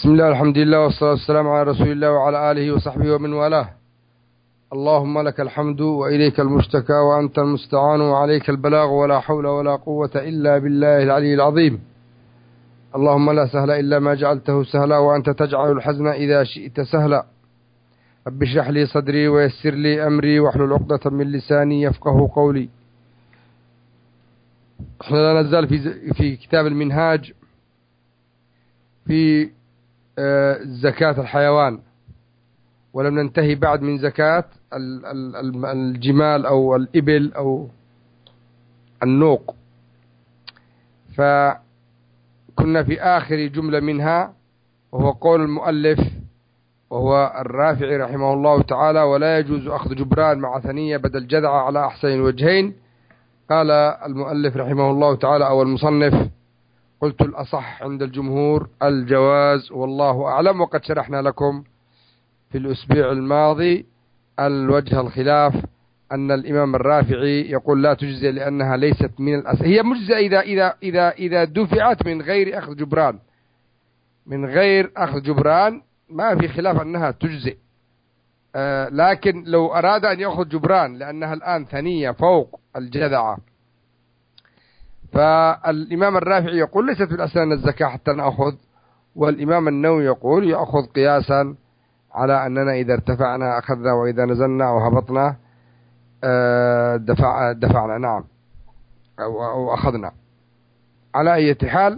بسم الله الحمد لله والصلاة والسلام على رسول الله وعلى آله وصحبه ومن والاه. اللهم لك الحمد وإليك المشتكى وأنت المستعان وعليك البلاغ ولا حول ولا قوة إلا بالله العلي العظيم. اللهم لا سهل إلا ما جعلته سهلا وأنت تجعل الحزن إذا شئت سهلا. رب اشرح لي صدري ويسر لي أمري واحلل عقدة من لساني يفقه قولي. احنا لا نزال في كتاب المنهاج في زكاة الحيوان، ولم ننتهي بعد من زكاة الجمال أو الإبل أو النوق، فكنا في آخر جملة منها وهو قول المؤلف وهو الرافعي رحمه الله تعالى: ولا يجوز أخذ جبران مع ثنية بدل جذعة على أحسن الوجهين. قال المؤلف رحمه الله تعالى أو المصنف: قلت الأصح عند الجمهور الجواز والله أعلم. وقد شرحنا لكم في الأسبوع الماضي الوجه الخلاف، أن الإمام الرافعي يقول لا تجزئ لأنها ليست من الأصل. هي مجزئة إذا دفعت من غير أخذ جبران، من غير أخذ جبران ما في خلاف أنها تجزئ، لكن لو أراد أن يأخذ جبران لأنها الآن ثنية فوق الجذعة، فالإمام الرافعي يقول ليست في الأصل أن الزكاة حتى نأخذ، والإمام النووي يقول يأخذ قياسا على أننا إذا ارتفعنا أخذنا وإذا نزلنا أو هبطنا دفعنا، نعم، أو أخذنا. على أي حال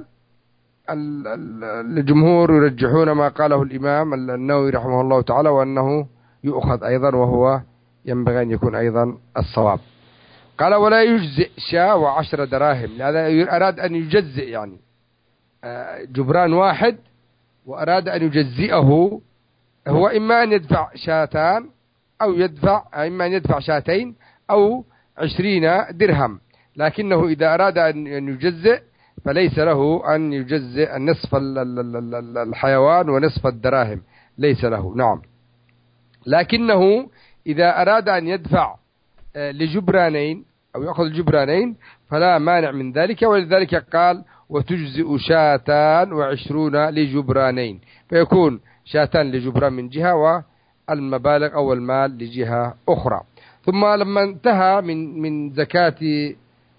الجمهور يرجحون ما قاله الإمام النووي رحمه الله تعالى، وأنه يؤخذ أيضا، وهو ينبغي أن يكون أيضا الصواب. قال: ولا يجزئ شاة و10 دراهم. لهذا أراد أن يجزئ، يعني جبران واحد وأراد أن يجزئه، هو إما أن يدفع شاتان أو إما أن يدفع شاتين أو 20 درهم، لكنه إذا أراد أن يجزئ فليس له أن يجزئ نصف الحيوان ونصف الدراهم، ليس له، نعم. لكنه إذا أراد أن يدفع لجبرانين أو يأخذ جبرانين فلا مانع من ذلك، ولذلك قال: وتجزئ شاتان و20 لجبرانين، فيكون شاتان لجبران من جهة والمبالغ أو المال لجهة أخرى. ثم لما انتهى من زكاة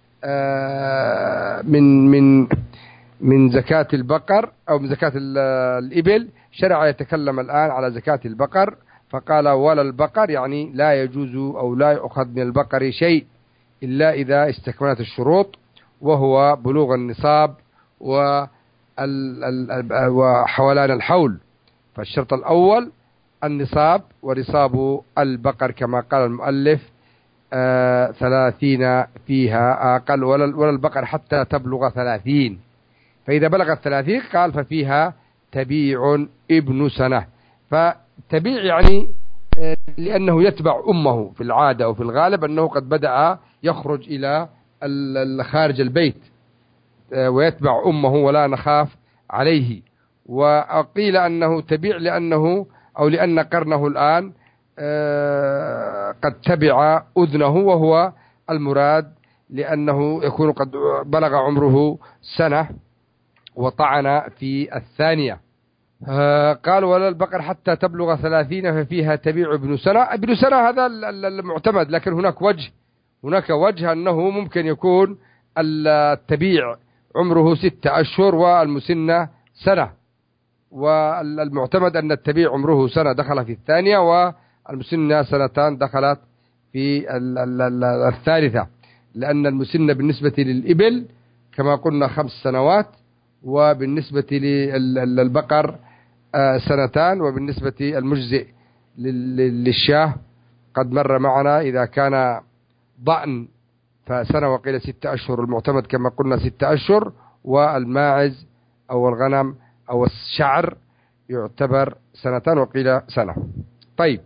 من زكاة البقر أو من زكاة الإبل، شرع يتكلم الآن على زكاة البقر، فقال: ولا البقر، يعني لا يجوز أو لا يؤخذ من البقر شيء إلا إذا استكملت الشروط، وهو بلوغ النصاب وحولان الحول. فالشرط الأول النصاب، ونصاب البقر كما قال المؤلف 30 فيها أقل، ولا البقر حتى تبلغ 30، فإذا بلغت 30 قال ففيها تبيع ابن سنة. فتبيع يعني لأنه يتبع أمه في العادة وفي الغالب، أنه قد بدأ يخرج إلى خارج البيت ويتبع أمه ولا نخاف عليه. وقيل أنه تبيع لأن قرنه الآن قد تبع أذنه، وهو المراد لأنه يكون قد بلغ عمره سنة وطعن في الثانية. قال: ولا البقر حتى تبلغ 30 ففيها تبيع ابن سنة. ابن سنة هذا المعتمد، لكن هناك وجه أنه ممكن يكون التبيع عمره 6 أشهر والمسنة سنة، والمعتمد أن التبيع عمره سنة دخل في الثانية، والمسنة 2 سنين دخلت في الثالثة، لأن المسنة بالنسبة للإبل كما قلنا 5 سنوات، وبالنسبة للبقر 2 سنين، وبالنسبة المجزئ للشاه قد مر معنا إذا كان ضأن فسنة وقيل 6 أشهر، المعتمد كما قلنا 6 أشهر، والماعز أو الغنم أو الشعر يعتبر 2 سنين وقيل سنة. طيب،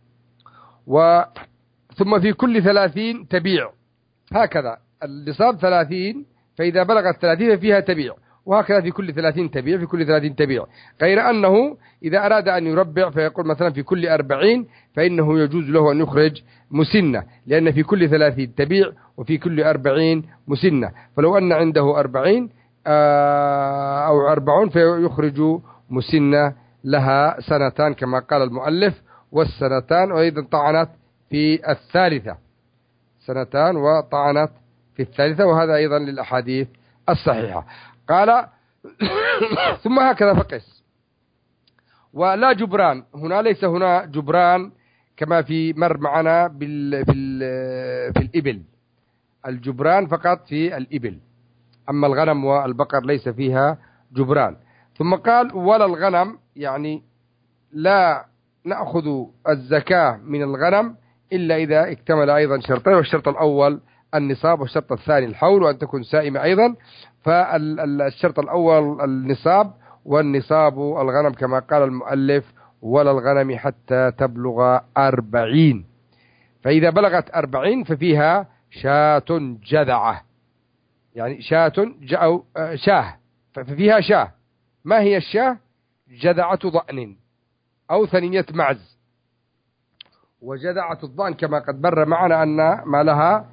ثم في كل 30 تبيع، هكذا النصاب 30، فإذا بلغت 30 فيها تبيع، وهكذا في كل 30 تبيع، في كل 30 تبيع. غير أنه إذا أراد أن يربع فيقول مثلا في كل 40 فإنه يجوز له أن يخرج مسنة، لأن في كل 30 تبيع وفي كل 40 مسنة. فلو أن عنده 40 أو 40 فيخرج مسنة لها سنتان كما قال المؤلف، والسنتان وأيضا طعنت في الثالثة، سنتان وطعنت في الثالثة، وهذا أيضا للأحاديث الصحيحة. قال ثم هكذا فقس، ولا جبران هنا، ليس هنا جبران كما في مر معنا في الإبل، الجبران فقط في الإبل، أما الغنم والبقر ليس فيها جبران. ثم قال ولا الغنم، يعني لا نأخذ الزكاة من الغنم إلا إذا اكتمل أيضا شرطين، والشرط الأول النصاب، والشرط الثاني الحول، وأن تكون سائمة أيضا. فالشرط الأول النصاب، والنصاب الغنم كما قال المؤلف ولا الغنم حتى تبلغ 40، فإذا بلغت 40 ففيها شاة جذعة، يعني أو شاه، ففيها شاه. ما هي الشاه؟ جذعة ضأن أو ثنية معز. وجذعة الضأن كما قد مر معنا أن ما لها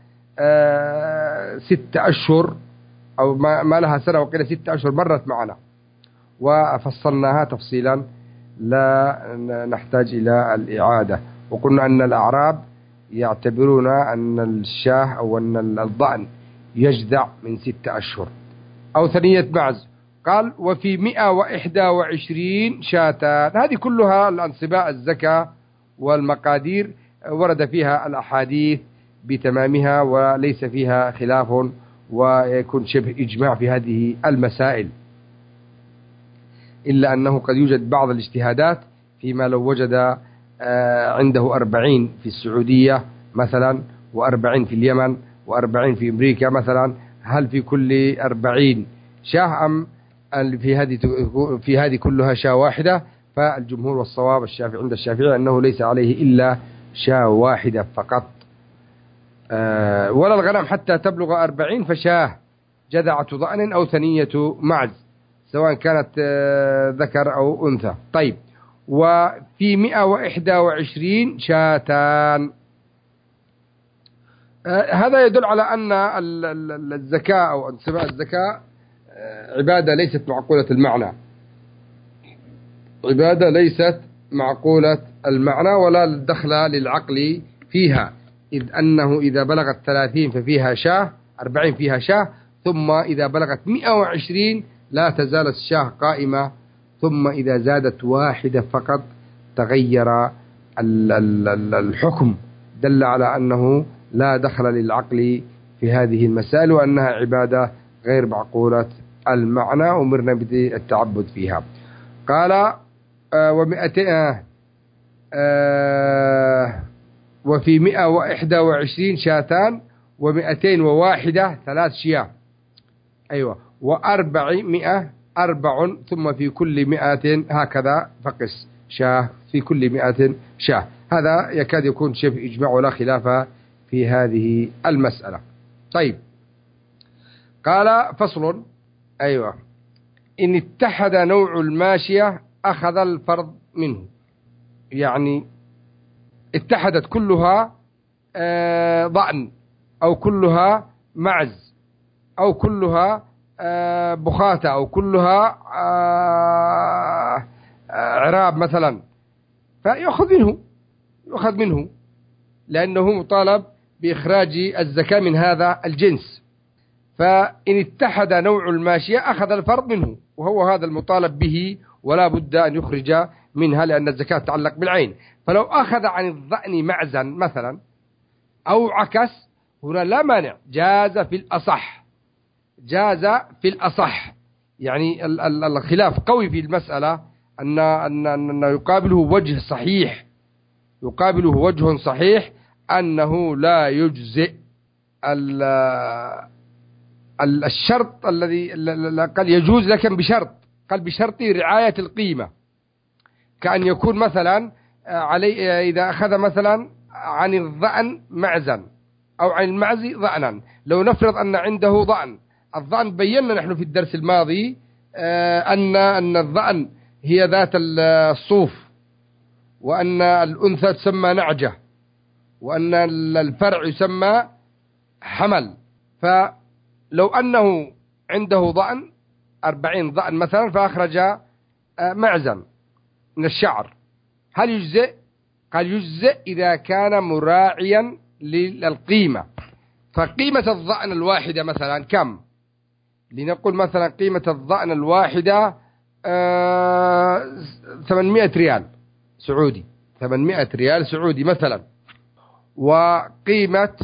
6 أشهر، أو ما لها سنة وقيل 6 أشهر، مرت معنا وفصلناها تفصيلا لا نحتاج إلى الإعادة. وقلنا أن الأعراب يعتبرون أن الشاه أو أن الضأن يجذع من 6 أشهر أو ثنية معز. قال وفي 121 شاتان، هذه كلها الأنصباء الزكاة والمقادير ورد فيها الأحاديث بتمامها، وليس فيها خلاف، ويكون شبه إجماع في هذه المسائل، إلا أنه قد يوجد بعض الاجتهادات فيما لو وجد عنده 40 في السعودية مثلا، و40 في اليمن، و40 في أمريكا مثلا، هل في كل 40 شاه أم في هذه كلها شاة واحدة؟ فالجمهور والصواب عند الشافعي أنه ليس عليه إلا شاة واحدة فقط. ولا الغنم حتى تبلغ 40 فشاه جذعة ضأن أو ثنية معز، سواء كانت ذكر أو أنثى. طيب، وفي 121 شاتان، هذا يدل على أن الزكاة أو انصباء الزكاة عبادة ليست معقولة المعنى، عبادة ليست معقولة المعنى ولا دخل للعقل فيها، إذ أنه إذا بلغت 30 ففيها شاه، 40 فيها شاه، ثم إذا بلغت 120 لا تزال الشاه قائمة، ثم إذا زادت واحدة فقط تغير الحكم، دل على أنه لا دخل للعقل في هذه المسائل، وأنها عبادة غير معقولة المعنى، أمرنا بالتعبد فيها. قال وفي 121 شاتان، و201 3 شياه، أيوة، و400 4، ثم في كل 100 هكذا فقس شاه، في كل 100 شاه. هذا يكاد يكون شبه إجماع ولا خلاف في هذه المسألة. طيب، قال فصل، أيوة، إن اتحد نوع الماشية أخذ الفرض منه، يعني اتحدت كلها ضأن أو كلها معز أو كلها بخاتة أو كلها عراب مثلا، فيأخذ منه لأنه مطالب بإخراج الزكاة من هذا الجنس. فإن اتحد نوع الماشية أخذ الفرض منه، وهو هذا المطالب به، ولا بد أن يخرج منها لأن الزكاة تتعلق بالعين. فلو أخذ عن الضأن معزا مثلا أو عكس، هنا لا مانع، جاز في الأصح، يعني الخلاف قوي في المسألة، أن يقابله وجه صحيح أنه لا يجزئ الشرط الذي قال يجوز، لكن بشرط رعاية القيمة، كأن يكون مثلا علي إذا أخذ مثلا عن الضأن معزا أو عن المعز ضأنا، لو نفرض أن عنده ضأن، الضأن بينا نحن في الدرس الماضي أن الضأن هي ذات الصوف، وأن الأنثى تسمى نعجة، وأن الفرع يسمى حمل. فلو أنه عنده ضأن 40 ضأن مثلا، فأخرج معزا من الشعر هل يجزئ؟ قال يجزئ إذا كان مراعيا للقيمة. فقيمة الضأن الواحدة مثلا كم؟ لنقول مثلا قيمة الضأن الواحدة 800 ريال سعودي، 800 ريال سعودي مثلا. وقيمة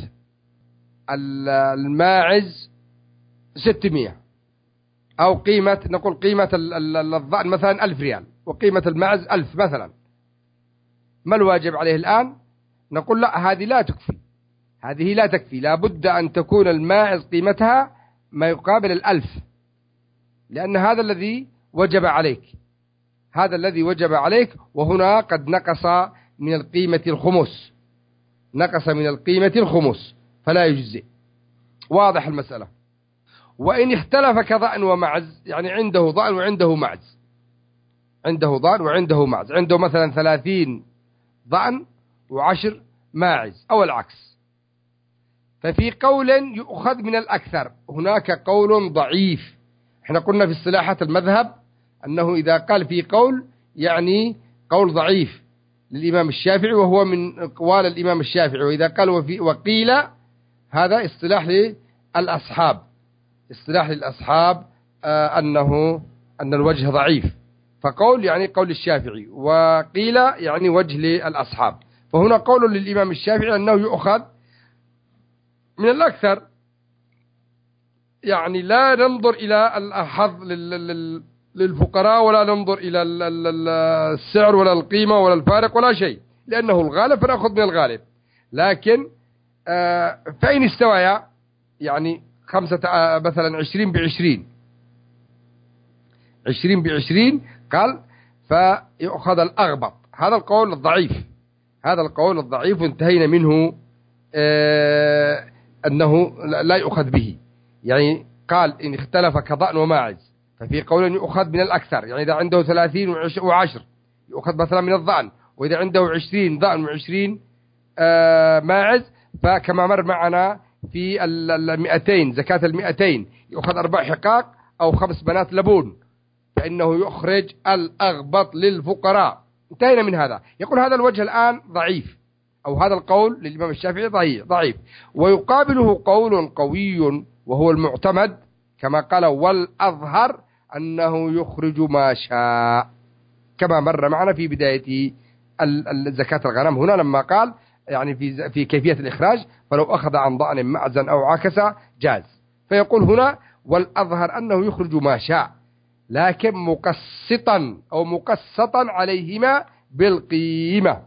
الماعز 600، أو نقول قيمة الضأن مثلا 1000 ريال وقيمة الماعز 1000 مثلا. ما الواجب عليه الآن؟ نقول لا، هذه لا تكفي، هذه لا تكفي، لا بد أن تكون الماعز قيمتها ما يقابل 1000، لأن هذا الذي وجب عليك، هذا الذي وجب عليك. وهنا قد نقص من القيمة الخمس، نقص من القيمة الخمس فلا يجزئ. واضح المسألة. وإن اختلف كضأن ومعز، يعني عنده ضأن وعنده معز، عنده ضأن وعنده معز، عنده مثلا 30 ضأن و10 ماعز أو العكس، ففي قول يؤخذ من الأكثر. هناك قول ضعيف. احنا قلنا في اصطلاحات المذهب أنه إذا قال في قول يعني قول ضعيف للإمام الشافعي وهو من أقوال الإمام الشافعي، وإذا قال وقيل هذا اصطلاح للأصحاب، اصطلاح للأصحاب أن الوجه ضعيف. فقول يعني قول الشافعي، وقيل يعني وجه للأصحاب. فهنا قول للإمام الشافعي أنه يؤخذ من الأكثر، يعني لا ننظر إلى الحظ للفقراء، ولا ننظر إلى السعر ولا القيمة ولا الفارق ولا شيء، لأنه الغالب فنأخذ من الغالب. لكن فإن استوى يعني مثلا 20 ب20 قال فيأخذ الأغبط. هذا القول الضعيف، هذا القول الضعيف انتهينا منه أنه لا يؤخذ به. يعني قال إن اختلف كضأن وماعز ففي قول يؤخذ من الأكثر، يعني إذا عنده 30 و10 يؤخذ مثلا من الضأن، وإذا عنده 20 ضأن و20 ماعز فكما مر معنا في 200 زكاة 200 يؤخذ 4 حقاق أو 5 بنات لبون، فإنه يخرج الأغبط للفقراء. انتهينا من هذا. يقول هذا الوجه الآن ضعيف، أو هذا القول للإمام الشافعي ضعيف، ويقابله قول قوي وهو المعتمد كما قال والأظهر أنه يخرج ما شاء، كما مر معنا في بداية زكاة الغنم هنا لما قال يعني في كيفية الإخراج فلو أخذ عن ضأن معزا أو عكس جاز. فيقول هنا والأظهر أنه يخرج ما شاء، لكن مقسطا أو مقسطا عليهما بالقيمة.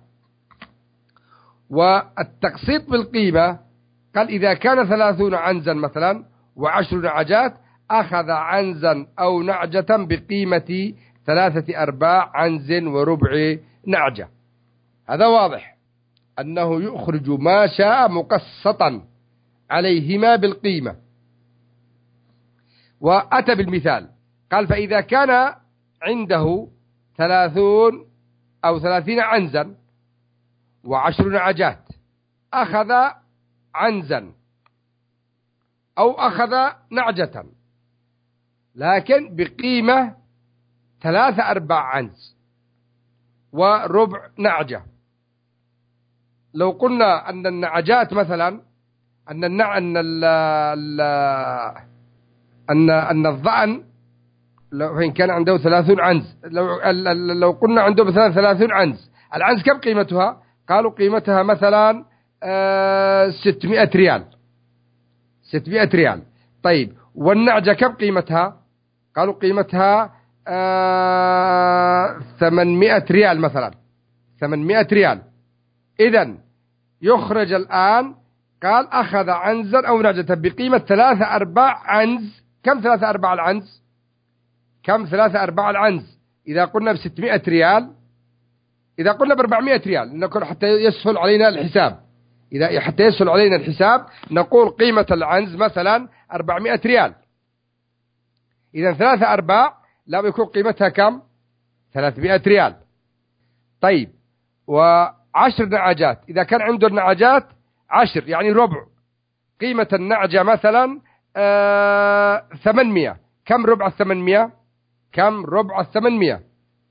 والتقسيط بالقيمة قال إذا كان 30 عنزا مثلا و10 نعجات أخذ عنزا أو نعجة بقيمة 3/4 عنز وربع نعجة. هذا واضح أنه يخرج ما شاء مقسطا عليهما بالقيمة. وأتى بالمثال قال فإذا كان عنده 30 أو 30 عنزا و10 نعجات أخذ عنزا أو أخذ نعجة لكن بقيمة 3/4 عنز وربع نعجة. لو قلنا أن النعجات مثلا أن الضأن إن كان عنده 30 عنز، لو قلنا عنده مثلا 30 عنز، العنز كم قيمتها؟ قالوا قيمتها مثلا 600 ريال، 600 ريال. طيب والنعجة كم قيمتها؟ قالوا قيمتها 800 ريال مثلا، 800 ريال. إذن يخرج الآن قال أخذ عنزا أو نعجة بقيمة 3/4 عنز. كم 3/4 العنز؟ كم 3/4 العنز؟ إذا قلنا ب600 ريال، إذا قلنا ب400 ريال نقول حتى يسهل علينا الحساب، حتى يسهل علينا الحساب نقول قيمة العنز مثلا 400 ريال. إذا 3/4 لا يكون قيمتها كم؟ 300 ريال. طيب و10 نعجات، إذا كان عنده النعجات 10 يعني ربع، قيمة النعجة مثلا 800. كم ربع 800؟ كم ربع 800؟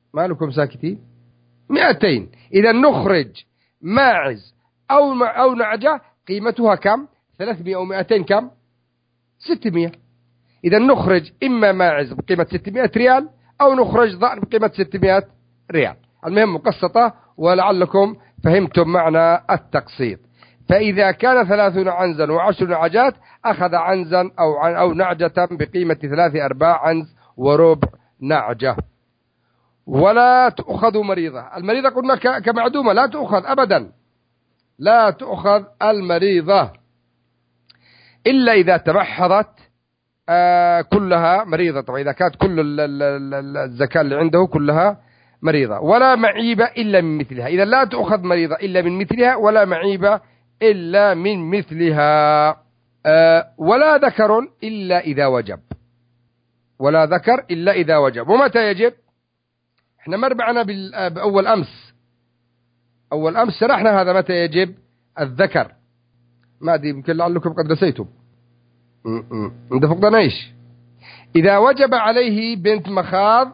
ما لكم ساكتين؟ 200. إذا نخرج ماعز أو نعجة قيمتها كم؟ 300 أو 200 كم؟ 600. إذا نخرج إما ماعز بقيمة 600 ريال أو نخرج ضأن بقيمة 600 ريال. المهم مقسطة، ولعلكم فهمتم معنى التقسيط. فإذا كان 30 عنزا و10 نعجات أخذ عنزا أو نعجة بقيمة 3/4 عنز وربع نعجة. ولا تؤخذ مريضة. المريضة قلنا كمعدومة لا تؤخذ أبدا، لا تؤخذ المريضة إلا إذا تمحضت كلها مريضة. طبعا إذا كانت كل الزكاة اللي عنده كلها مريضة. ولا معيبة إلا من مثلها. إذا لا تؤخذ مريضة إلا من مثلها، ولا معيبة إلا من مثلها. ولا ذكر إلا إذا وجب. ولا ذكر إلا إذا وجب. ومتى يجب؟ احنا مربعنا بأول أمس. أول أمس شرحنا هذا متى يجب الذكر. ما أدري يمكن لعلكم قد نسيتم. انت فقدنا ايش؟ إذا وجب عليه بنت مخاض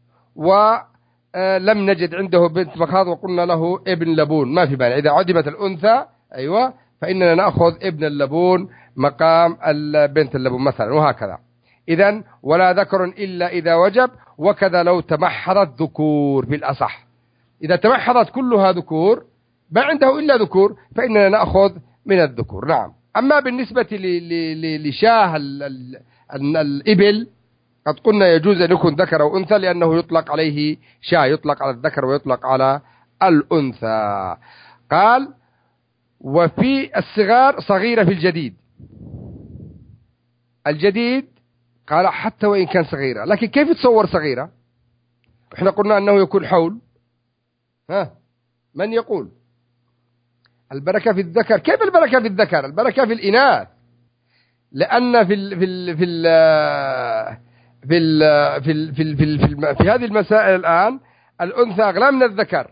ولم نجد عنده بنت مخاض وقلنا له ابن لبون، ما في مانع. إذا عدمت الأنثى أيوة فإننا نأخذ ابن اللبون مقام بنت اللبون مثلا، وهكذا. إذن ولا ذكر إلا إذا وجب. وكذا لو تمحضت ذكور بالأصح. إذا تمحضت كلها ذكور ما عنده إلا ذكور فإننا نأخذ من الذكور. نعم. أما بالنسبة لشاه الإبل قد قلنا يجوز أن يكون ذكر أو أنثى، لأنه يطلق عليه شاه، يطلق على الذكر ويطلق على الأنثى. قال وفي الصغار صغيرة في الجديد. الجديد قال حتى وإن كان صغيرة، لكن كيف تصور صغيرة؟ احنا قلنا أنه يكون حول. من يقول؟ البركة في الذكر. كيف البركة في الذكر؟ البركة في الإناث، لأن في هذه المسائل الآن الأنثى أغلى من الذكر.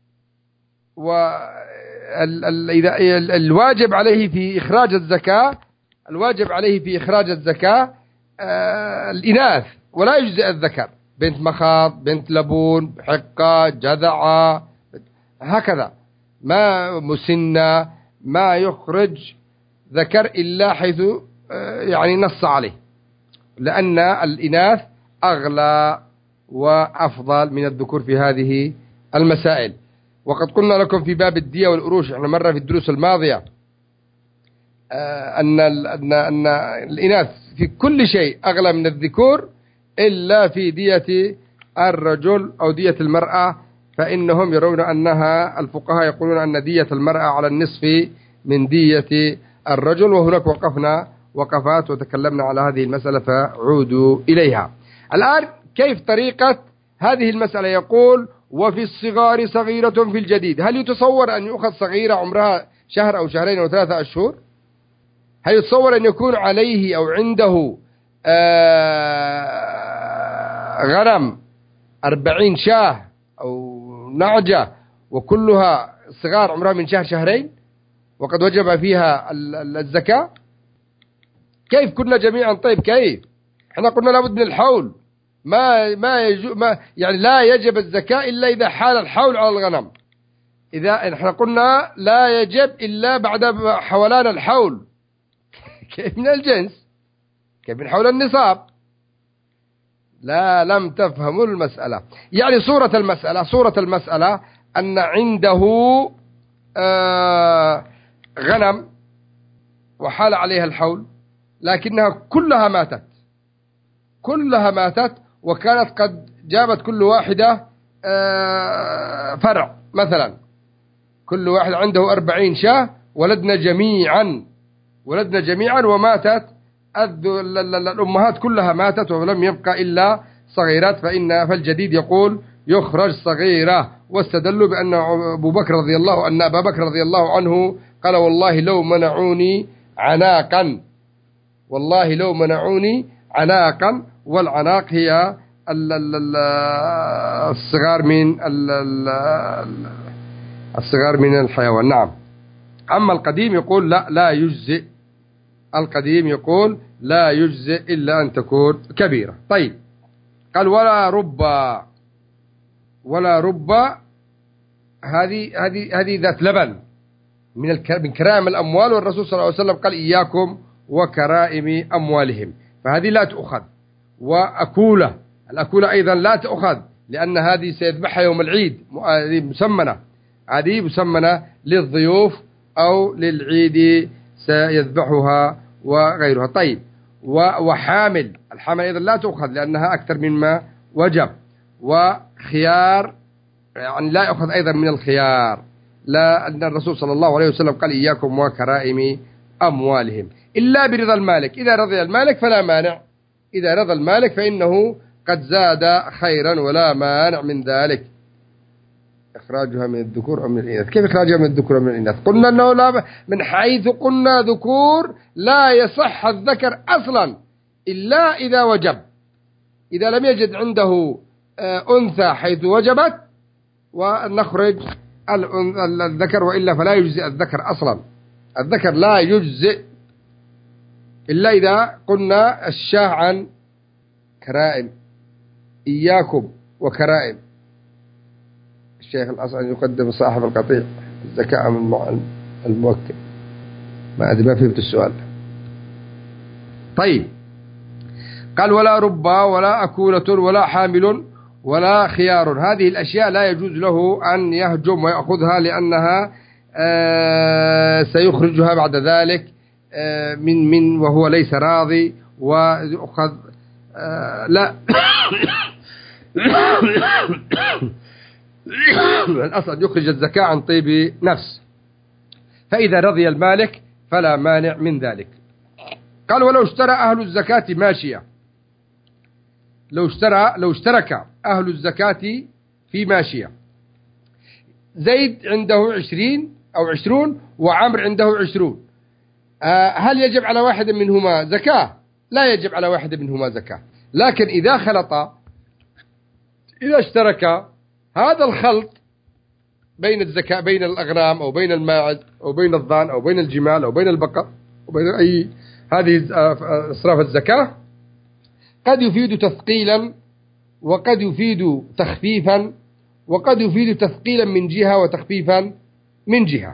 الواجب عليه في إخراج الزكاة، الواجب عليه في إخراج الزكاة الإناث، ولا يجزئ الذكر. بنت مخاض، بنت لبون، حقة، جذعة، هكذا. ما مسنة ما يخرج ذكر إلا حيث يعني نص عليه، لأن الإناث أغلى وأفضل من الذكور في هذه المسائل. وقد قلنا لكم في باب الدية والأروش، احنا مرة في الدروس الماضية أن الإناث في كل شيء أغلى من الذكور إلا في دية الرجل أو دية المرأة، فإنهم يرون أنها، الفقهاء يقولون أن دية المرأة على النصف من دية الرجل. وهناك وقفنا وقفات وتكلمنا على هذه المسألة فعودوا إليها. الآن كيف طريقة هذه المسألة؟ يقول وفي الصغار صغيرة في الجديد. هل يتصور أن يؤخذ صغيرة عمرها شهر أو شهرين أو 3 أشهر؟ هل يتصور أن يكون عليه أو عنده غنم 40 شاه أو نعجة وكلها صغار عمرها من شهر شهرين وقد وجب فيها الزكاة؟ كيف كنا جميعا؟ طيب كيف؟ احنا قلنا لابد من الحول. ما يعني لا يجب الزكاة إلا إذا حال الحول على الغنم. إذا احنا قلنا لا يجب إلا بعد حولان الحول. كيف من الجنس؟ كيف من حول النصاب؟ لا، لم تفهموا المسألة. يعني صورة المسألة أن عنده غنم وحال عليها الحول، لكنها كلها ماتت وكانت قد جابت كل واحدة فرع مثلا. كل واحد عنده 40 شاة ولدنا جميعا وماتت الأمهات كلها ماتت ولم يبقى إلا صغيرات. فالجديد يقول يخرج صغيرة. واستدلوا بأن أبا بكر رضي الله عنه قال والله لو منعوني عناقا، والعناق هي الصغار من الحيوان. نعم. أما القديم يقول لا يجزئ. القديم يقول لا يجزئ إلا أن تكون كبيرة. طيب قال ولا ربا. ولا رب هذه ذات لبن من كرائم الأموال، والرسول صلى الله عليه وسلم قال إياكم وكرائم أموالهم، فهذه لا تؤخذ. وأكولة، الأكولة أيضا لا تؤخذ، لأن هذه سيذبحها يوم العيد، هذه مسمنة للضيوف أو للعيد سيذبحها وغيرها. طيب، وحامل، الحامل أيضا لا تؤخذ لأنها أكثر مما وجب. وخيار، يعني لا يؤخذ أيضا من الخيار، لا، أن الرسول صلى الله عليه وسلم قال إياكم وكرائم أموالهم، إلا برضا المالك. إذا رضي المالك فلا مانع، إذا رضى المالك فإنه قد زاد خيرا ولا مانع من ذلك. إخراجها من الذكور أو من الإناث. كيف إخراجها من الذكور أو من الإناث؟ قلنا أنه لا، من حيث قلنا ذكور لا يصح الذكر أصلا إلا إذا وجب، إذا لم يجد عنده أنثى حيث وجبت ونخرج الذكر، وإلا فلا يجزئ الذكر أصلا. الذكر لا يجزئ إلا إذا قلنا الشاه عن كرائم، إياكم وكرائم. الشيخ الأصل يقدم صاحب القطيع الزكاة من الموكل. ما أدري، ما فهمت السؤال. طيب، قال ولا ربا ولا أكولة ولا حامل ولا خيار، هذه الأشياء لا يجوز له أن يهجم ويأخذها، لأنها سيخرجها بعد ذلك من وهو ليس راضي، ويأخذ لا الأصل يخرج الزكاة عن طيب نفس، فإذا رضي المالك فلا مانع من ذلك. قال ولو اشترى أهل الزكاة ماشية، لو اشترك أهل الزكاة في ماشية، زيد عنده 20 أو 20 وعمر عنده 20، هل يجب على واحد منهما زكاة؟ لا يجب على واحد منهما زكاة، لكن إذا اشترك هذا الخلط بين الزكاة، بين الأغنام أو بين الماعز أو بين الضان أو بين الجمال أو بين البقر أو بين أي هذه أصراف الزكاة، قد يفيد تثقيلا وقد يفيد تخفيفا وقد يفيد تثقيلا من جهة وتخفيفا من جهة.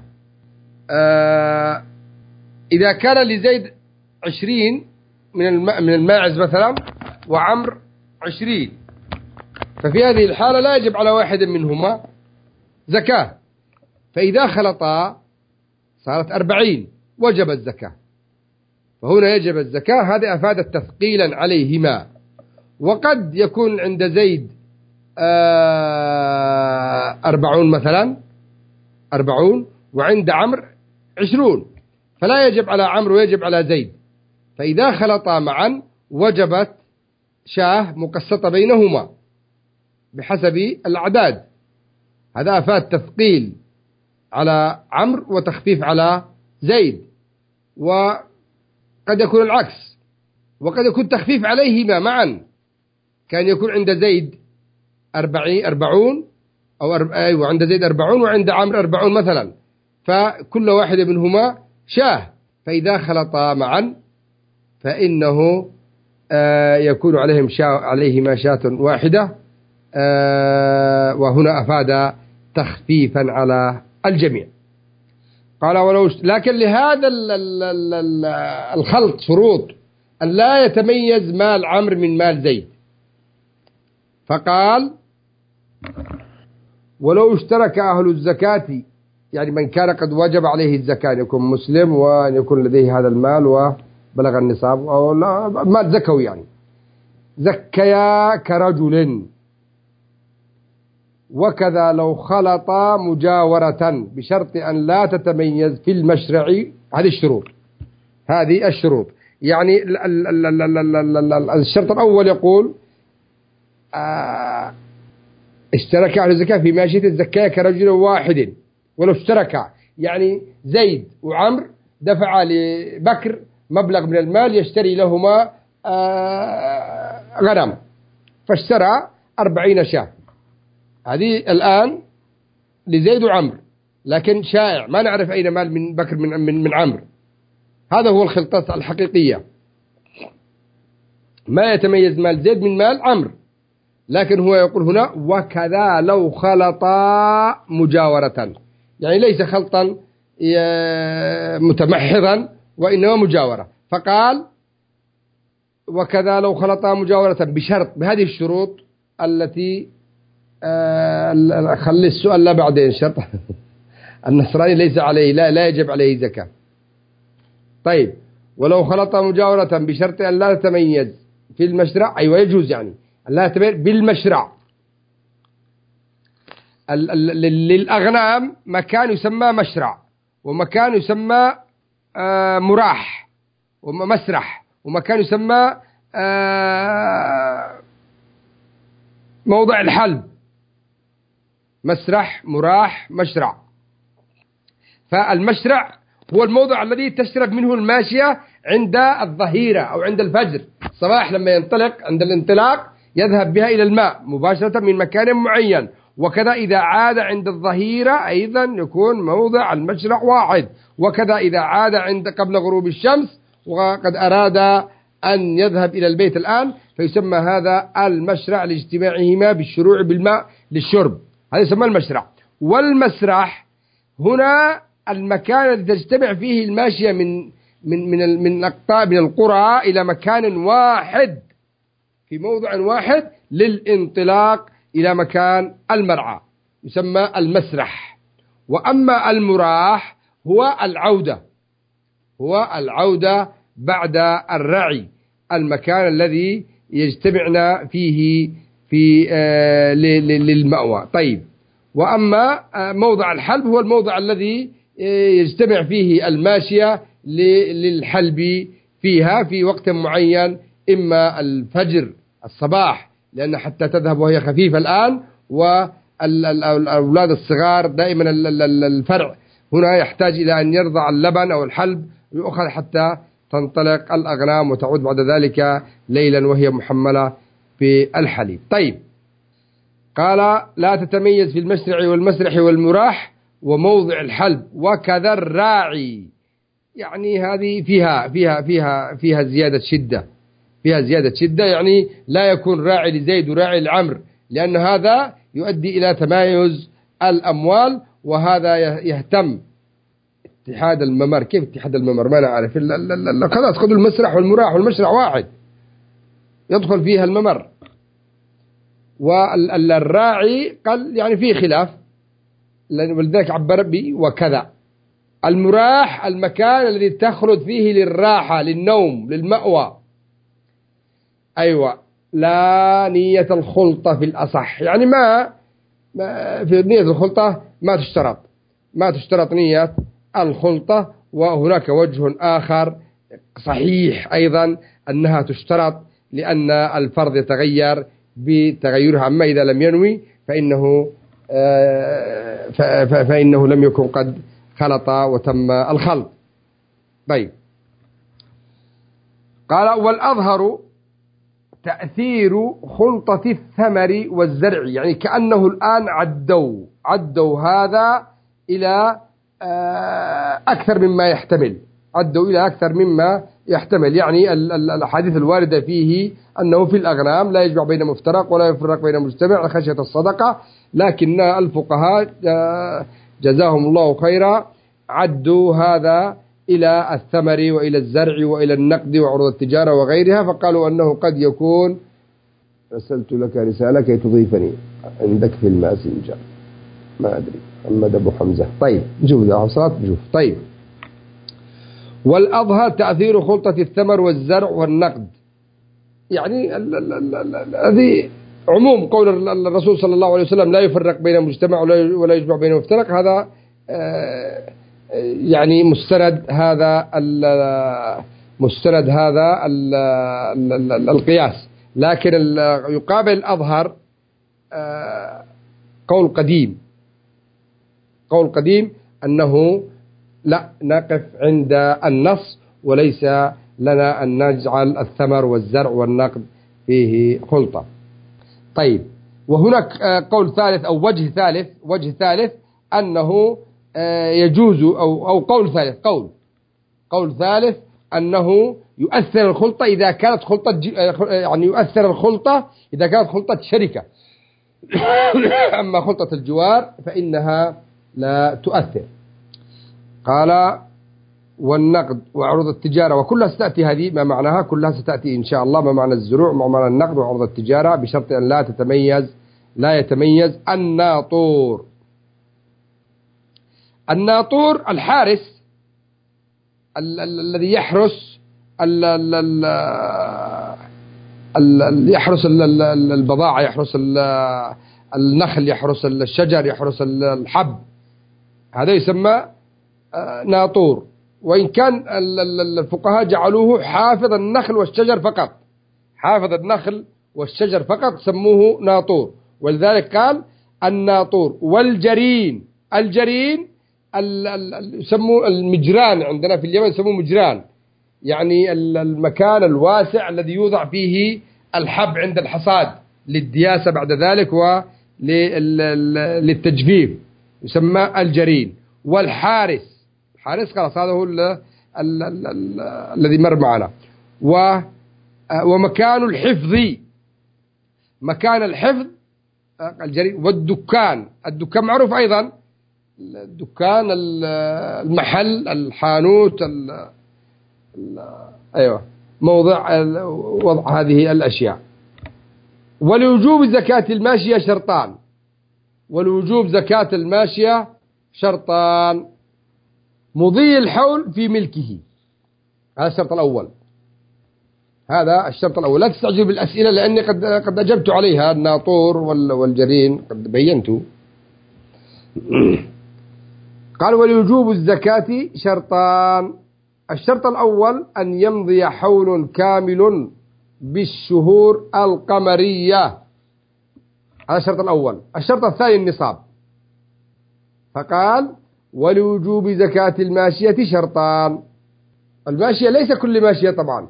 إذا كان لزيد 20 من الماعز مثلا وعمر 20، ففي هذه الحالة لا يجب على واحد منهما زكاة، فإذا خلطا صارت 40 وجب الزكاة، فهنا يجب الزكاة. هذا أفادت تثقيلا عليهما. وقد يكون عند زيد 40 مثلا 40 وعند عمرو 20، فلا يجب على عمرو ويجب على زيد، فإذا خلطا معا وجبت شاه مقسطة بينهما بحسب الأعداد. هذا أفاد تثقيل على عمرو وتخفيف على زيد. وقد يكون العكس، وقد يكون تخفيف عليهما معا، كان يكون عند زيد 40 أو عند زيد 40 وعند عمرو 40 مثلا، فكل واحد منهما شاه، فإذا خلطا معا فإنه يكون عليهما شاة واحدة، وهنا أفاد تخفيفا على الجميع. قال لكن لهذا الخلط شروط، أن لا يتميز مال عمرو من مال زيد، فقال ولو اشترك أهل الزكاة، يعني من كان قد وجب عليه الزكاة، يكون مسلم وأن يكون لديه هذا المال وبلغ النصاب أو مال زكوي، يعني زكيا كرجل، وكذا لو خلط مجاورة بشرط أن لا تتميز في المشرع. هذه الشروط يعني الشرط الأول يقول اشترك أهل الزكاة في ماشية الزكاة كرجل واحد، ولو اشترك يعني زيد وعمر دفع لبكر مبلغ من المال يشتري لهما غنم، فاشترى 40 شاة، هذه الآن لزيد وعمر، لكن شائع ما نعرف أين مال من بكر من عمر. هذا هو الخلطة الحقيقية، ما يتميز مال زيد من مال عمر، لكن هو يقول هنا وكذا لو خلطا مجاورة، يعني ليس خلطا متمحضا وإنما مجاورة، فقال وكذا لو خلطا مجاورة بشرط، بهذه الشروط التي خلي السؤال لا بعدين شرط النصراني ليس عليه لا يجب عليه زكاة. طيب ولو خلط مجاورة بشرط أن لا تتميز في المشرع، أيوة يجوز يعني أن لا تتميز بالمشرع. للأغنام مكان يسمى مشرع، ومكان يسمى مراح ومسرح، ومكان يسمى موضع الحلب، مسرح مراح مشرع. فالمشرع هو الموضع الذي تشرب منه الماشية عند الظهيرة أو عند الفجر الصباح، لما ينطلق عند الانطلاق يذهب بها إلى الماء مباشرة من مكان معين. وكذا إذا عاد عند الظهيرة أيضا يكون موضع المشرع واحد. وكذا إذا عاد عند قبل غروب الشمس وقد أراد أن يذهب إلى البيت الآن، فيسمى هذا المشرع لاجتماعهما بالشروع بالماء للشرب، هذا يسمى المشرع. والمسرح هنا المكان الذي تجتمع فيه الماشية من أقطاب من القرى إلى مكان واحد في موضع واحد للانطلاق إلى مكان المرعى، يسمى المسرح. وأما المراح هو العودة بعد الرعي، المكان الذي يجتمعنا فيه في للمأوى. طيب وأما موضع الحلب هو الموضع الذي يجتمع فيه الماشية للحلب فيها في وقت معين، إما الفجر الصباح لأن حتى تذهب وهي خفيفة الآن، والأولاد الصغار دائما الفرع هنا يحتاج إلى أن يرضع اللبن أو الحلب يؤخذ حتى تنطلق الأغنام وتعود بعد ذلك ليلا وهي محملة بالحليب. طيب قال لا تتميز في المشرع والمسرح والمراح وموضع الحلب وكذا الراعي، يعني هذه فيها زيادة شدة، يعني لا يكون راعي لزيد وراعي لعمر، لأن هذا يؤدي إلى تمايز الأموال، وهذا يهتم اتحاد الممر. كيف اتحاد الممر؟ ما أنا عارف. خلاص خذوا المسرح والمراح والمشرع واحد يدخل فيها الممر. والراعي قال يعني فيه خلاف، ولذلك عبر بي وكذا. المراح المكان الذي تخلد فيه للراحة للنوم للمأوى، أيوة لا نية الخلطة في الأصح، يعني ما في نية الخلطة ما تشترط نية الخلطة. وهناك وجه آخر صحيح أيضا أنها تشترط، لأن الفرض يتغير بتغيرها، أما إذا لم ينوي فإنه لم يكن قد خلط وتم الخلط. طيب قال والأظهر تأثير خلطة الثمر والزرع، يعني كأنه الآن عدوا هذا إلى أكثر مما يحتمل، يعني الأحاديث الواردة فيه أنه في الأغنام لا يجمع بين مفترق ولا يفرق بين مجتمع خشية الصدقة، لكن الفقهاء جزاهم الله خيرا عدوا هذا إلى الثمر وإلى الزرع وإلى النقد وعروض التجارة وغيرها، فقالوا أنه قد يكون. رسلت لك رسالة كي تضيفني عندك في الماسنجر، ما أدري محمد أبو حمزة. طيب نشوف إذا حصلت نشوف. طيب والأظهر تأثير خلطة الثمر والزرع والنقد، يعني هذه عموم قول الرسول صلى الله عليه وسلم لا يفرق بين مجتمع ولا يجمع بين مفترق، هذا يعني مستند هذا القياس. لكن يقابل الأظهر قول قديم أنه لا نقف عند النص، وليس لنا أن نجعل الثمر والزرع والنقد فيه خلطة. طيب وهناك قول ثالث أو وجه ثالث أنه يجوز، أو قول ثالث أنه يؤثر الخلطة إذا كانت خلطة يعني يؤثر الخلطة إذا كانت خلطة شركة. أما خلطة الجوار فإنها لا تؤثر. قال والنقد وعروض التجارة وكلها ستأتي، هذه ما معناها كلها ستأتي إن شاء الله، ما معنى الزروع، ما معنى النقد وعروض التجارة، بشرط أن لا يتميز الناطور. الناطور الحارس الذي يحرس يحرس البضاعة، يحرس النخل، يحرس الشجر، يحرس الحب، هذا يسمى ناطور. وإن كان الفقهاء جعلوه حافظ النخل والشجر فقط، حافظ النخل والشجر فقط سموه ناطور. ولذلك قال الناطور. والجرين، الجرين يسموه المجران، عندنا في اليمن يسموه مجران، يعني المكان الواسع الذي يوضع فيه الحب عند الحصاد للدياسة بعد ذلك وللتجفيف، يسمى الجرين. والحارس، الحارس خلاص هذا هو الذي مر معنا. ومكان الحفظ، مكان الحفظ الجرين. والدكان، الدكان معروف أيضا، الدكان المحل، الحانوت، أيوة، موضع وضع هذه الأشياء. ولوجوب زكاة الماشية شرطان، ولوجوب زكاة الماشية شرطان: مضي الحول في ملكه، هذا الشرط الأول، هذا الشرط الأول. لا تستعجلوا بالأسئلة لأني قد أجبت عليها، الناطور والجرين قد بينته. قال ولوجوب الزكاة شرطان: الشرط الأول أن يمضي حول كامل بالشهور القمرية، هذا الشرط الأول. الشرط الثاني النصاب. فقال ولوجوب زكاة الماشية شرطان. الماشية ليس كل ماشية طبعا،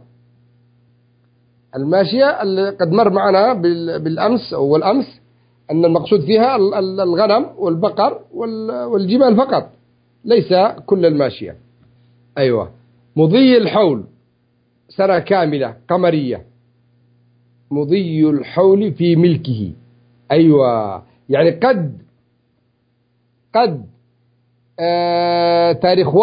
الماشية اللي قد مر معنا بالأمس أو والأمس أن المقصود فيها الغنم والبقر والجمال فقط، ليس كل الماشية. أيوة، مضي الحول سنة كاملة قمرية، مضي الحول في ملكه. أيوة، يعني قد تاريخ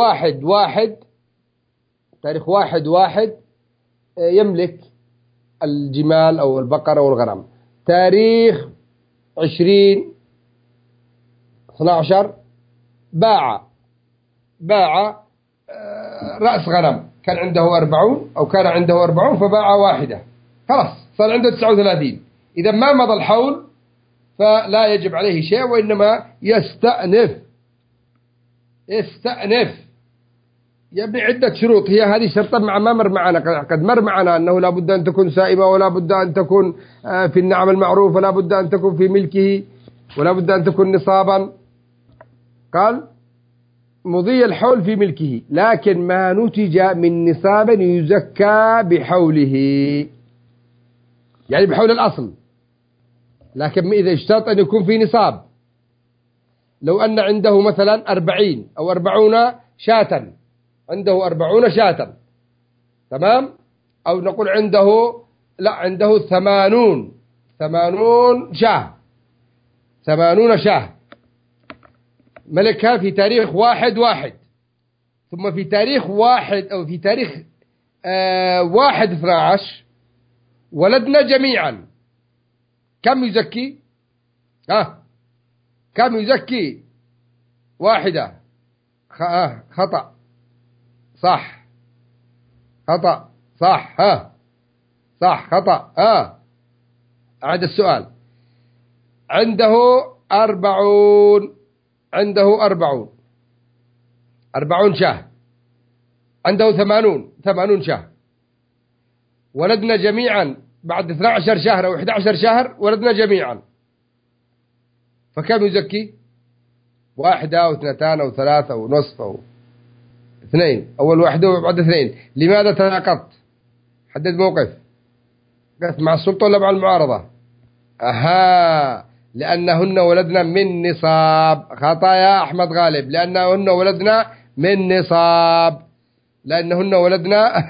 واحد يملك الجمال أو البقر أو الغنم، تاريخ 20/12 باع رأس غنم، كان عنده 40 أو كان عنده 40 فباع واحدة، خلاص صار عنده 39. إذا ما مضى الحول فلا يجب عليه شيء، وإنما يستأنف يبني عدة شروط، هي هذه شرطا مع ما مر معنا، قد مر معنا أنه لا بد أن تكون سائمة، ولا بد أن تكون في النعم المعروف، ولا بد أن تكون في ملكه، ولا بد أن تكون نصابا. قال مضي الحول في ملكه، لكن ما نتج من نصاب يزكى بحوله، يعني بحول الأصل، لكن إذا اشترط أن يكون في نصاب. لو أن عنده مثلا 40 أو 40 شاة، عنده 40 شاة، تمام، أو نقول عنده 80 شاة، 80 شاة ملكها في تاريخ 1/1، ثم في تاريخ 1 أو في تاريخ 1/12 ولدنا جميعا، كم يزكي؟ كم يزكي؟ واحدة. خطأ صح، خطأ صح، صح خطأ. أعد السؤال. عنده 40 شاه، عنده 80 شاه، ولدنا جميعا بعد 12 شهر أو 11 شهر ولدنا جميعا، فكم يزكي؟ 1 أو 2 أو 3 أو نصف أو 2، أول واحدة وبعد 2. لماذا تناقضت؟ حدد موقف، قلت مع السلطة ولا مع المعارضة؟ لأنهن ولدنا من نصاب. خطأ يا أحمد غالب، لأنهن ولدنا من نصاب. لأنهن ولدنا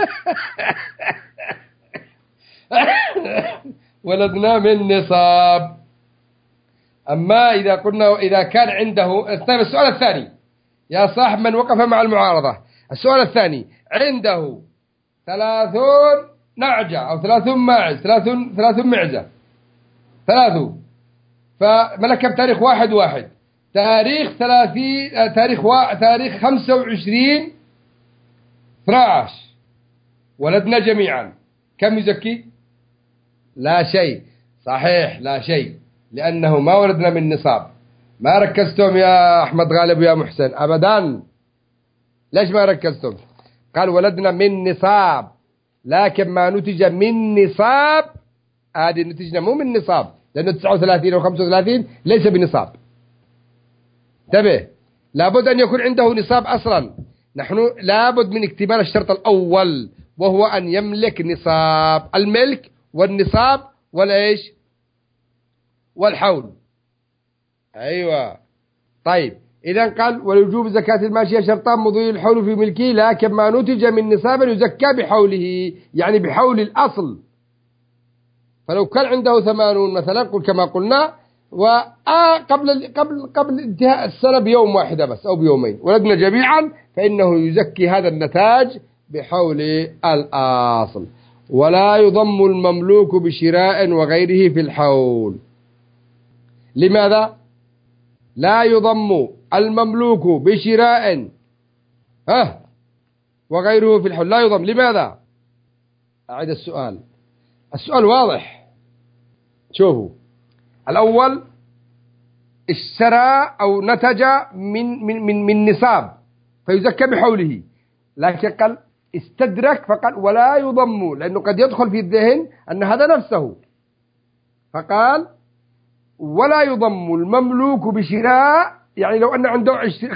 ولدنا من نصاب. أما إذا قلنا إذا كان عنده، طيب السؤال الثاني يا صاحب من وقف مع المعارضة، السؤال الثاني عنده 30 نعجة أو 30 ماعز، 30 معزة، 3، فملك بتاريخ 1/1، تاريخ 30، تاريخ 25/12 ولدنا جميعا، كم يزكي؟ لا شيء. صحيح لا شيء، لأنه ما ولدنا من نصاب. ما ركزتم يا أحمد غالب ويا محسن أبدا. ليش ما ركزتم؟ قال ولدنا من نصاب، لكن ما نتج من نصاب هذه نتجنا مو من نصاب، لأنه 39 أو 35 ليس بنصاب. انتبه، لابد أن يكون عنده نصاب أصلا. نحن لابد من اكتمال الشرط الأول، وهو أن يملك نصاب، الملك والنصاب والإيش والحول. أيوة. طيب إذا قال ولوجوب زكاة الماشية شرطان مضي الحول في ملكه، لكن ما نتج من نصاب يزكى بحوله، يعني بحول الأصل. فلو كان عنده 80 مثلا، قل كما قلنا، قبل انتهاء السنة بيوم واحدة بس أو بيومين ولدنا جميعا، فإنه يزكي هذا النتاج بحول الأصل. ولا يضم المملوك بشراء وغيره في الحول. لماذا لا يضم المملوك بشراء وغيره في الحول؟ لا يضم. لماذا؟ أعيد السؤال. السؤال واضح. شوفوا، الأول اشترى أو نتج من نصاب فيزكى بحوله، لكن قال استدرك فقال ولا يضم، لأنه قد يدخل في الذهن أن هذا نفسه، فقال ولا يضم المملوك بشراء. يعني لو أن عنده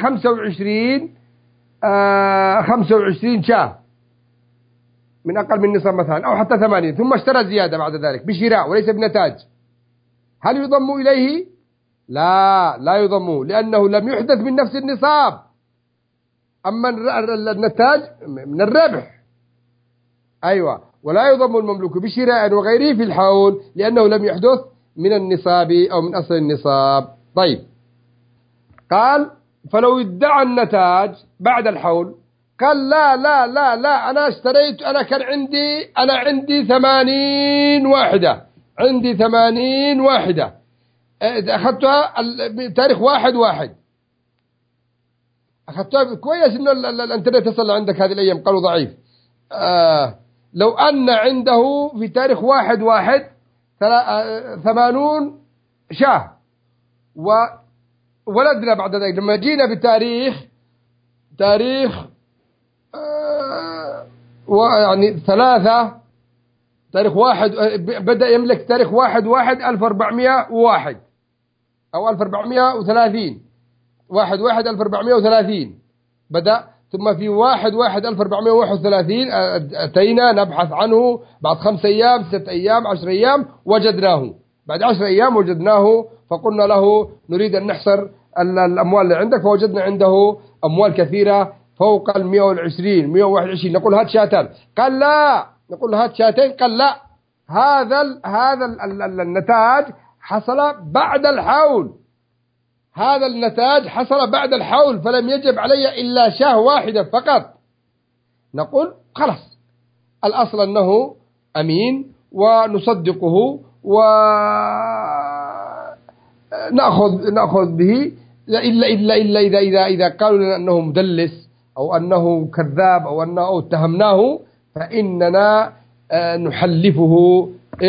25 شاة من أقل من نصاب مثلا، أو حتى 80، ثم اشترى زيادة بعد ذلك بشراء وليس بنتاج، هل يضم إليه؟ لا يضم، لأنه لم يحدث من نفس النصاب. أما النتاج من الربح. أيوة. ولا يضم المملوك بشراء وغيره في الحول، لأنه لم يحدث من النصاب أو من أصل النصاب. طيب، قال فلو ادعى النتاج بعد الحول، قال لا أنا اشتريت، أنا عندي 80 واحدة، عندي 80 واحدة أخذتها بتاريخ 1/1. أخذتها كويس إنه الانترنت يصل عندك هذه الأيام، قالوا ضعيف. لو أن عنده في تاريخ 1/1 80 شاه، وولدنا بعد ذلك لما جينا بتاريخ يعني 3 تاريخ 1 بدأ يملك تاريخ 1/1 1401 أو 1430، 1/1 1430 بدأ. ثم في 1/1 1431 أتينا نبحث عنه بعد 5 أيام، 6 أيام، 10 أيام وجدناه. بعد 10 أيام وجدناه، فقلنا له نريد أن نحصر الأموال اللي عندك، فوجدنا عنده أموال كثيرة فوق 120 121. نقول هات شاتين، قال لا. نقول هات شاتين، قال لا. هذا النتاج حصل بعد الحول، هذا النتاج حصل بعد الحول، فلم يجب علي إلا شاه واحدة فقط. نقول خلاص، الأصل أنه أمين ونصدقه ونأخذ به، إلا إذا قالوا لنا أنه مدلس أو أنه كذاب أو اتهمناه، فإننا نحلفه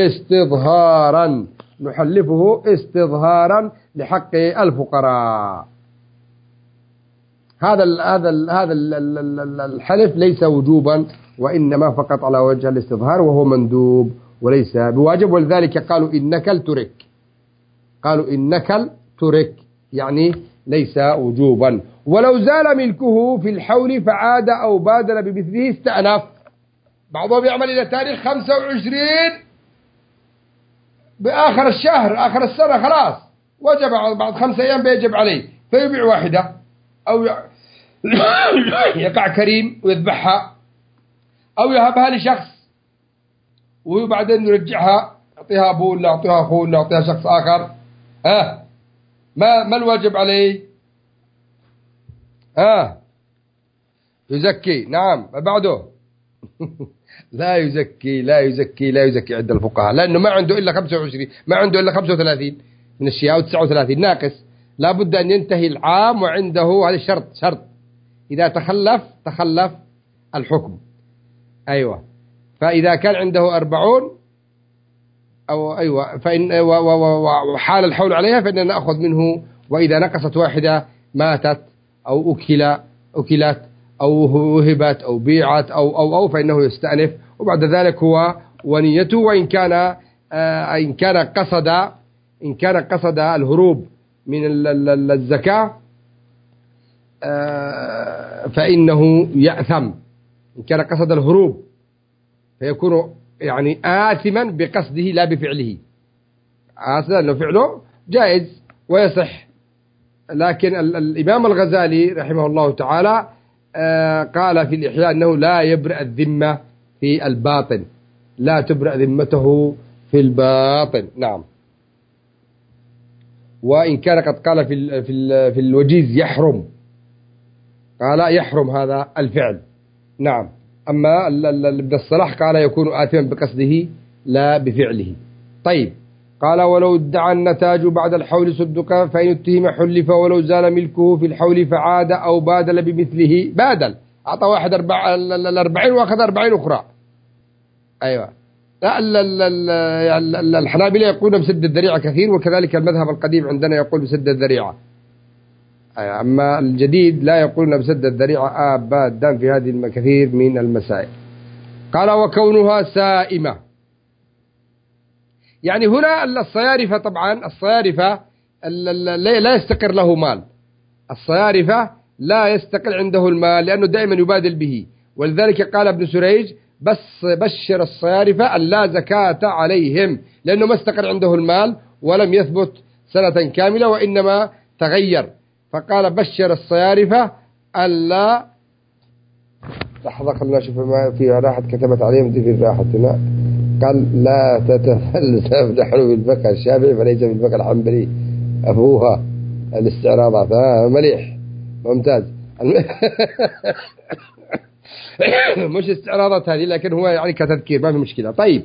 استظهارا لحق الفقراء. هذا الحلف ليس وجوبا، وإنما فقط على وجه الاستظهار، وهو مندوب وليس بواجب. ولذلك قالوا إنك ترك يعني ليس وجوبا. ولو زال ملكه في الحول فعاد أو بادر بمثله استأنف. بعضهم يعمل إلى تاريخ 25 بآخر الشهر، آخر السنة، خلاص وجب بعد 5 أيام بيجب عليه، فيبيع واحدة يقع كريم ويذبحها، أو يهبها لشخص وبعدين يرجعها، يعطيها أبوه ولا يعطيها أخوه ولا يعطيها شخص آخر. ما الواجب عليه؟ يزكي. نعم. بعده لا يزكي عند الفقهاء، لأنه ما عنده إلا 25، ما عنده إلا 35 من الشيء، أو 39 ناقص. لا بد أن ينتهي العام وعنده، هذا شرط إذا تخلف الحكم. أيوة. فإذا كان عنده 40 أو أيوة فإن وحال الحول عليها فإننا نأخذ منه، وإذا نقصت واحدة ماتت أو أكلت أو وهبت أو بيعت أو فإنه يستأنف، وبعد ذلك هو ونيته. وإن كان إن كان قصد الهروب من الزكاة فإنه يأثم. إن كان قصد الهروب فيكون يعني آثما بقصده لا بفعله، آثما أنه فعله جائز ويصح. لكن الإمام الغزالي رحمه الله تعالى قال في الإحياء أنه لا يبرأ الذمة في الباطن، لا تبرأ ذمته في الباطن. نعم. وإن كان قد قال في الوجيز يحرم، قال يحرم هذا الفعل. نعم. أما ابن الصلاح قال يكون آثما بقصده لا بفعله. طيب. قال ولو ادعى النتاج بعد الحول صدق، فإن اتهم حلف، ولو زال ملكه في الحول فعاد أو بادل بمثله. بادل، أعطى واحد 40 وأخذ 40 أخرى. أيوة. الحنابلة يقولون بسد الذريعة كثير، وكذلك المذهب القديم عندنا يقول بسد الذريعة. أما الجديد لا يقولون بسد الذريعة أبدا في هذه الكثير من المسائل. قال وكونها سائمة، يعني هنا الصيارفة، طبعا الصيارفة لا يستقر له مال، الصيارفة لا يستقر عنده المال لأنه دائما يبادل به. ولذلك قال ابن سريج بس بشر الصيارفة أن لا زكاة عليهم، لأنه ما استقر عنده المال ولم يثبت سنة كاملة وإنما تغير. فقال بشر الصيارفة ألا، لحظة خلنا نشوف ما في راحة كتبت عليهم دي، في راحة هنا قال لا تتفلسف نحن بالفقه الشافعي فليس بالفقه الحنبلي أبوها الاستعراضات. مليح ممتاز. مش استعراضات هذه، لكن هو يعني كتذكير ما في مشكلة. طيب.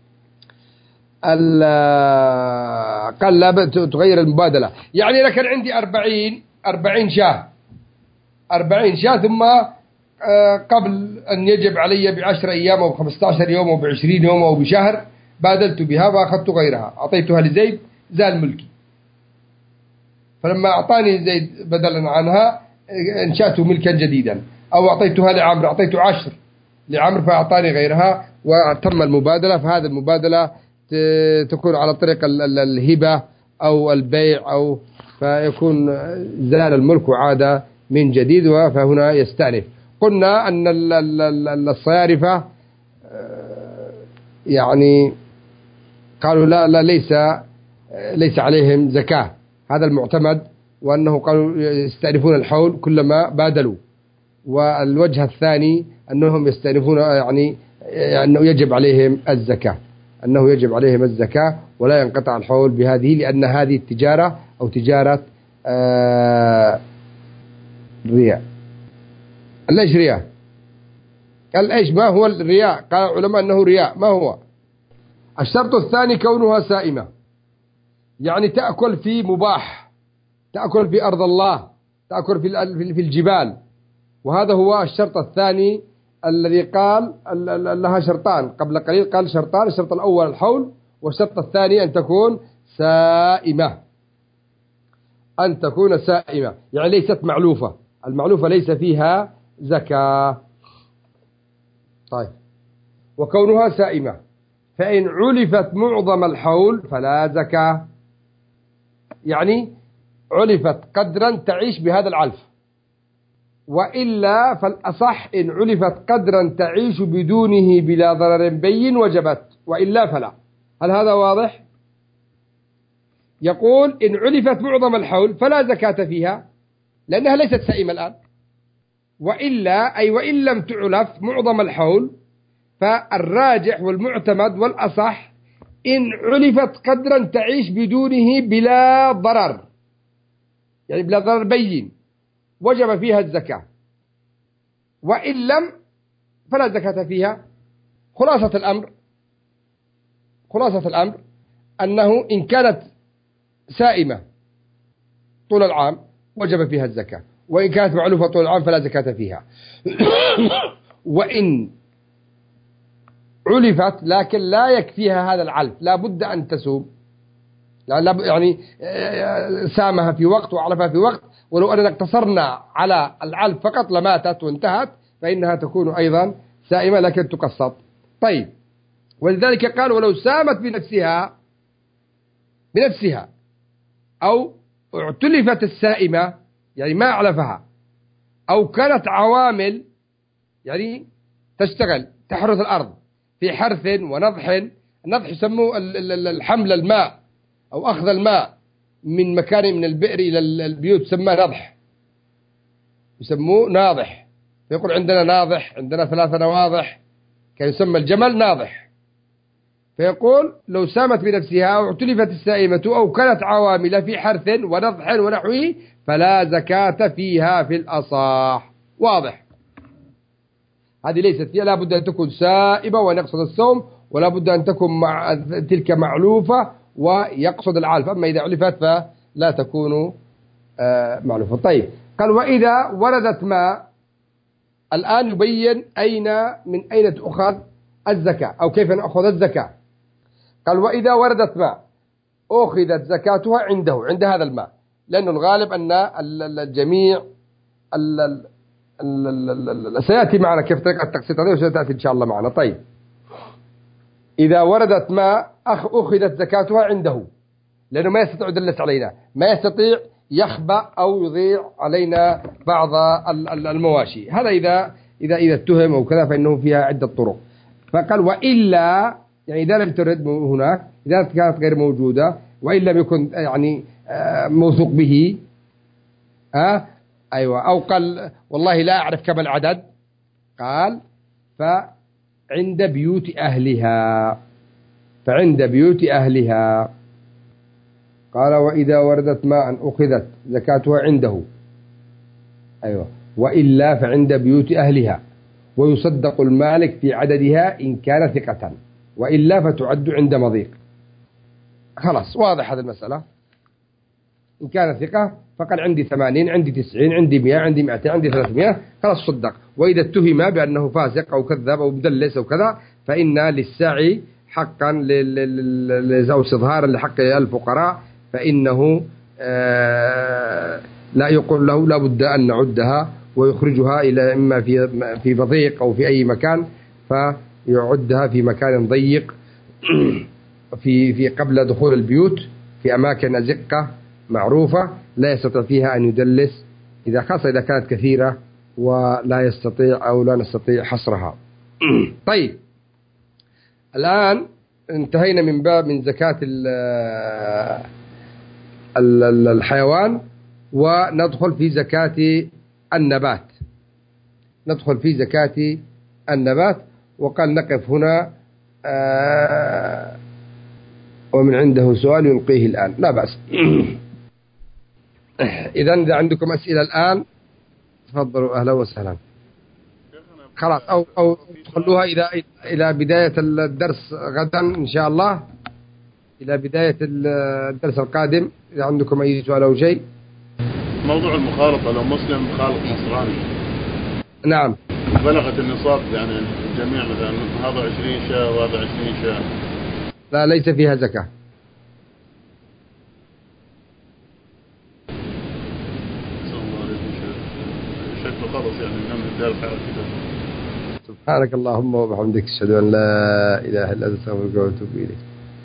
قال لا تغير المبادلة، يعني لكن عندي 40 شاة 40 شاة، ثم قبل أن يجب علي ب10 أيام أو 15 يوم أو ب20 يوم أو بشهر بادلت بها وأخذت غيرها، أعطيتها لزيد زال ملكي. فلما أعطاني زيد بدلا عنها انشأت ملكا جديدا، أو أعطيتها لعمر، أعطيت 10 لعمر فأعطاني غيرها وتم المبادلة. فهذه المبادلة تكون على طريق الهبة أو البيع، أو فيكون زال الملك وعاد من جديد، فهنا يستأنف. قلنا أن الصيارفة يعني قالوا لا ليس عليهم زكاة، هذا المعتمد، وأنه قالوا يستأنفون الحول كلما بادلوا. والوجه الثاني أنهم يستأنفون يعني أنه يجب عليهم الزكاة، أنه يجب عليهم الزكاة ولا ينقطع الحول بهذه، لأن هذه التجارة أو تجارة رياء. ليش رياء؟ قال إيش ما هو الرياء؟ قال العلماء أنه رياء. ما هو؟ الشرط الثاني كونها سائمة، يعني تأكل في مباح، تأكل في أرض الله، تأكل في الجبال. وهذا هو الشرط الثاني الذي قال لها شرطان قبل قليل، قال شرطان: الشرط الأول الحول، والشرط الثاني أن تكون سائمة، أن تكون سائمة يعني ليست معلوفة، المعلوفة ليس فيها زكاة. طيب. وكونها سائمة، فإن علفت معظم الحول فلا زكاة، يعني علفت قدرا تعيش بهذا العلف، وإلا فالأصح إن علفت قدرا تعيش بدونه بلا ضرر بين وجبت، وإلا فلا. هل هذا واضح؟ يقول إن علفت معظم الحول فلا زكاة فيها، لأنها ليست سائمة الآن، وإلا أي وإن لم تعلف معظم الحول، فالراجح والمعتمد والأصح إن علفت قدرا تعيش بدونه بلا ضرر، يعني بلا ضرر بين، وجب فيها الزكاة، وإن لم فلا زكاة فيها. خلاصة الأمر أنه إن كانت سائمة طول العام وجب فيها الزكاة، وإن كانت معلوفة طول العام فلا زكاة فيها. وإن علفت لكن لا يكفيها هذا العلف، لا بد أن تسوم، يعني سامها في وقت وعلفها في وقت، ولو أننا اقتصرنا على العلف فقط لماتت وانتهت، فإنها تكون أيضا سائمة لكن تقسط. طيب، ولذلك قال ولو سامت بنفسها أو اعتلفت السائمة، يعني ما أعلفها، أو كانت عوامل يعني تشتغل تحرث الأرض في حرث ونضح. النضح يسموه الحمل الماء أو أخذ الماء من مكان من البئر إلى البيوت، يسمى نضح، يسموه ناضح. يقول عندنا ناضح، عندنا 3 نواضح، كان يسمى الجمل ناضح. فيقول لو سامت بنفسها أو اعتلفت السائمة أو كانت عوامل في حرث ونضح ونحوه فلا زكاة فيها في الأصح. واضح؟ هذه ليست فيها، لا بد أن تكون سائبة ونقصد الصوم، ولا بد أن تكون تلك معلوفة ويقصد العلف. أما إذا علفت فلا تكون معلوفة. طيب، قال وإذا وردت ماء، الآن يبين من أين تؤخذ الزكاة أو كيف نأخذ الزكاة. قال وإذا وردت ماء أخذت زكاتها عند هذا الماء، لأنه الغالب أن الجميع سيأتي معنا كيف طريقة التقسيط هذه، وستأتي إن شاء الله معنا. طيب، إذا وردت ماء أخذت زكاتها عنده، لأنه ما يستطيع يدلس علينا، ما يستطيع يخبأ أو يضيع علينا بعض المواشي. هذا إذا اتهم أو كذا فإنه فيها عدة طرق. فقال وإلا، يعني إذا لم ترد هناك، إذا كانت غير موجودة وإن لم يكن يعني موثوق به، أيوة، أو قال والله لا أعرف كم العدد، قال فعند بيوت أهلها. قال وإذا وردت ماء أخذت زكاتها عنده، أيوة، وإلا فعند بيوت أهلها، ويصدق المالك في عددها إن كان ثقة، وإلا فتعد عند مضيق. خلاص، واضح هذه المسألة. إن كان ثقة فقال عندي 80، عندي 90، عندي 100، عندي 200، عندي 300، خلاص صدق. وإذا اتهم بأنه فاسق أو كذاب أو مدلس أو كذا، فإن للساعي حقا أو استظهارا لحق الفقراء، فإنه لا يقول له لا بد أن نعدها ويخرجها إلى إما في مضيق أو في أي مكان، فيعدها في مكان ضيق في قبل دخول البيوت، في أماكن أزقة معروفة لا يستطيع فيها أن يدلس، خاصة إذا كانت كثيرة ولا يستطيع أو لا نستطيع حصرها. طيب، الآن انتهينا من زكاة الحيوان، وندخل في زكاة النبات. وقال نقف هنا، ومن عنده سؤال يلقيه الآن، لا بأس. إذا عندكم أسئلة الآن تفضلوا، أهلا وسهلا. خلاص، أو تخلوها إلى بداية الدرس غدا إن شاء الله، إلى بداية الدرس القادم، إذا عندكم أي سؤال أو شيء. موضوع المخالطة، لو مسلم خالط نصراني، نعم، بلغت النصاب، يعني الجميع مثلا هذا 20 شاة وهذا 20 شاة، لا ليس فيها زكاة. شكله خلص يعني من الدار الحياة كده. سبحانك اللهم وبحمدك، أشهد أن لا إله إلا أنت، أستغفرك وأتوب إليك.